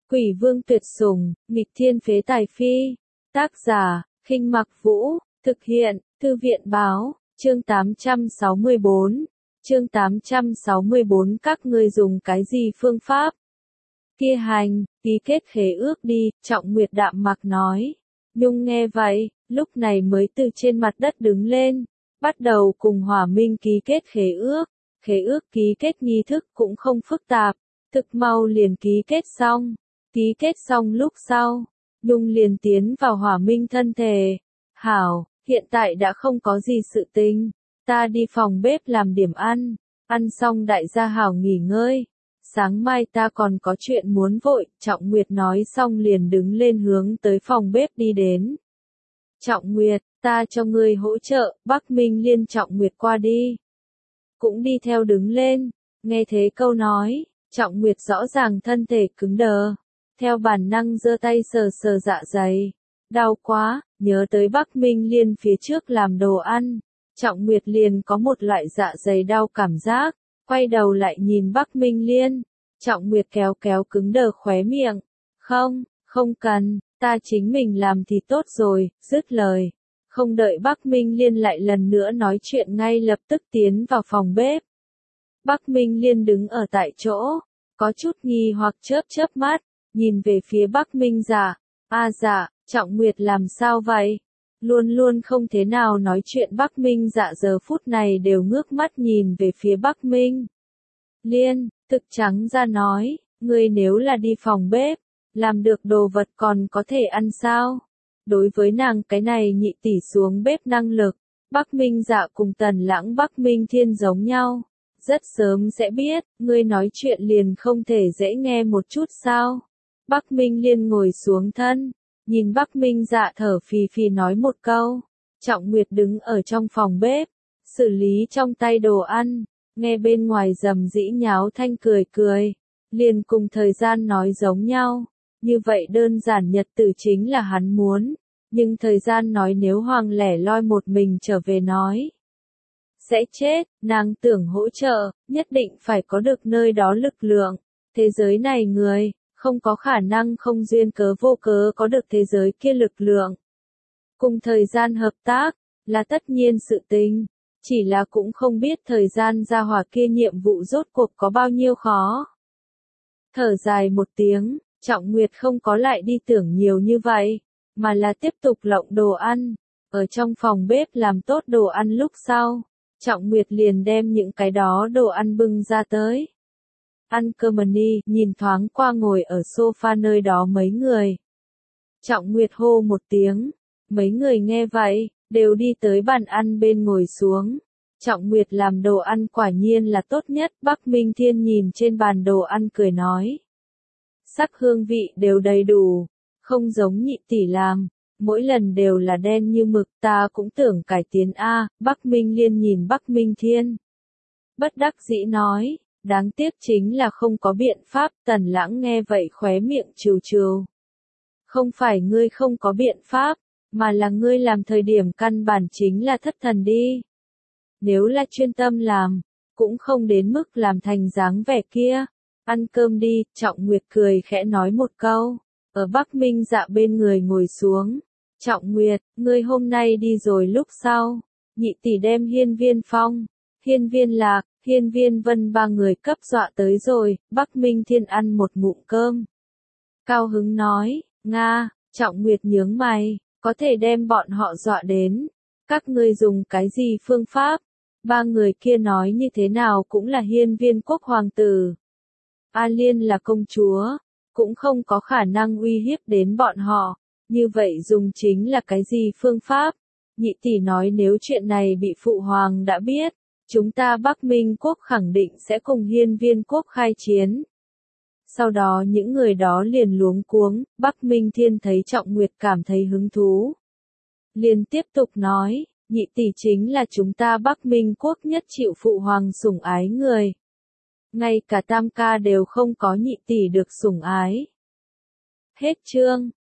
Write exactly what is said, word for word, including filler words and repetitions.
Quỷ vương tuyệt sủng, nghịch thiên phế tài phi. Tác giả, Khinh Mặc Vũ, thực hiện, Thư viện báo, chương tám trăm sáu mươi tư. Chương tám trăm sáu mươi tư các ngươi dùng cái gì phương pháp? Kia hành, ký kết khế ước đi, Trọng Nguyệt đạm mạc nói. Nhung nghe vậy, lúc này mới từ trên mặt đất đứng lên, bắt đầu cùng Hỏa Minh ký kết khế ước. Khế ước ký kết nghi thức cũng không phức tạp, thực mau liền ký kết xong. Ký kết xong lúc sau, Nhung liền tiến vào Hỏa Minh thân thể. Hảo, hiện tại đã không có gì sự tình, ta đi phòng bếp làm điểm ăn, ăn xong đại gia hảo nghỉ ngơi. Sáng mai ta còn có chuyện muốn vội, Trọng Nguyệt nói xong liền đứng lên hướng tới phòng bếp đi đến. Trọng Nguyệt, ta cho ngươi hỗ trợ, Bắc Minh Liên Trọng Nguyệt qua đi. Cũng đi theo đứng lên, nghe thế câu nói, Trọng Nguyệt rõ ràng thân thể cứng đờ. Theo bản năng giơ tay sờ sờ dạ dày. Đau quá, nhớ tới Bắc Minh Liên phía trước làm đồ ăn. Trọng Nguyệt liền có một loại dạ dày đau cảm giác. Quay đầu lại nhìn Bắc Minh Liên. Trọng Nguyệt kéo kéo cứng đờ khóe miệng. Không, không cần, ta chính mình làm thì tốt rồi, dứt lời. Không đợi Bắc Minh Liên lại lần nữa nói chuyện ngay lập tức tiến vào phòng bếp. Bắc Minh Liên đứng ở tại chỗ, có chút nghi hoặc chớp chớp mắt. Nhìn về phía Bắc Minh Dạ, a à dạ, Trọng Nguyệt làm sao vậy? Luôn luôn không thế nào nói chuyện Bắc Minh Dạ giờ phút này đều ngước mắt nhìn về phía Bắc Minh Liên, thực trắng ra nói, ngươi nếu là đi phòng bếp, làm được đồ vật còn có thể ăn sao? Đối với nàng cái này nhị tỷ xuống bếp năng lực, Bắc Minh Dạ cùng Tần Lãng Bắc Minh Thiên giống nhau. Rất sớm sẽ biết, ngươi nói chuyện liền không thể dễ nghe một chút sao? Bắc Minh Liên ngồi xuống thân, nhìn Bắc Minh Dạ thở phì phì nói một câu. Trọng Nguyệt đứng ở trong phòng bếp, xử lý trong tay đồ ăn, nghe bên ngoài rầm rĩ nháo thanh cười cười, liền cùng thời gian nói giống nhau. Như vậy đơn giản nhật tử chính là hắn muốn, nhưng thời gian nói nếu Hoàng lẻ loi một mình trở về nói sẽ chết, nàng tưởng hỗ trợ, nhất định phải có được nơi đó lực lượng. Thế giới này người không có khả năng không duyên cớ vô cớ có được thế giới kia lực lượng. Cùng thời gian hợp tác, là tất nhiên sự tình, chỉ là cũng không biết thời gian ra hỏa kia nhiệm vụ rốt cuộc có bao nhiêu khó. Thở dài một tiếng, Trọng Nguyệt không có lại đi tưởng nhiều như vậy, mà là tiếp tục lộng đồ ăn. Ở trong phòng bếp làm tốt đồ ăn lúc sau, Trọng Nguyệt liền đem những cái đó đồ ăn bưng ra tới. Ăn cơm đi, nhìn thoáng qua ngồi ở sofa nơi đó mấy người. Trọng Nguyệt hô một tiếng, mấy người nghe vậy, đều đi tới bàn ăn bên ngồi xuống. Trọng Nguyệt làm đồ ăn quả nhiên là tốt nhất, Bắc Minh Thiên nhìn trên bàn đồ ăn cười nói. Sắc hương vị đều đầy đủ, không giống nhị tỷ làm, mỗi lần đều là đen như mực, ta cũng tưởng cải tiến a. Bắc Minh Liên nhìn Bắc Minh Thiên, bất đắc dĩ nói. Đáng tiếc chính là không có biện pháp, Tần Lãng nghe vậy khóe miệng trừ trừ. Không phải ngươi không có biện pháp, mà là ngươi làm thời điểm căn bản chính là thất thần đi. Nếu là chuyên tâm làm, cũng không đến mức làm thành dáng vẻ kia. Ăn cơm đi, Trọng Nguyệt cười khẽ nói một câu. Ở Bắc Minh Dạ bên người ngồi xuống. Trọng Nguyệt, ngươi hôm nay đi rồi lúc sau. Nhị tỷ đem Hiên Viên Phong, Hiên Viên Lạc, Hiên Viên Vân ba người cấp dọa tới rồi. Bắc Minh Thiên ăn một ngụm cơm. Cao hứng nói, Nga, Trọng Nguyệt nhướng mày, có thể đem bọn họ dọa đến. Các ngươi dùng cái gì phương pháp? Ba người kia nói như thế nào cũng là Hiên Viên quốc hoàng tử. A Liên là công chúa, cũng không có khả năng uy hiếp đến bọn họ. Như vậy dùng chính là cái gì phương pháp? Nhị tỷ nói nếu chuyện này bị phụ hoàng đã biết, chúng ta Bắc Minh quốc khẳng định sẽ cùng Hiên Viên quốc khai chiến. Sau đó những người đó liền luống cuống, Bắc Minh Thiên thấy Trọng Nguyệt cảm thấy hứng thú. Liền tiếp tục nói, nhị tỷ chính là chúng ta Bắc Minh quốc nhất chịu phụ hoàng sủng ái người. Ngay cả tam ca đều không có nhị tỷ được sủng ái. Hết chương.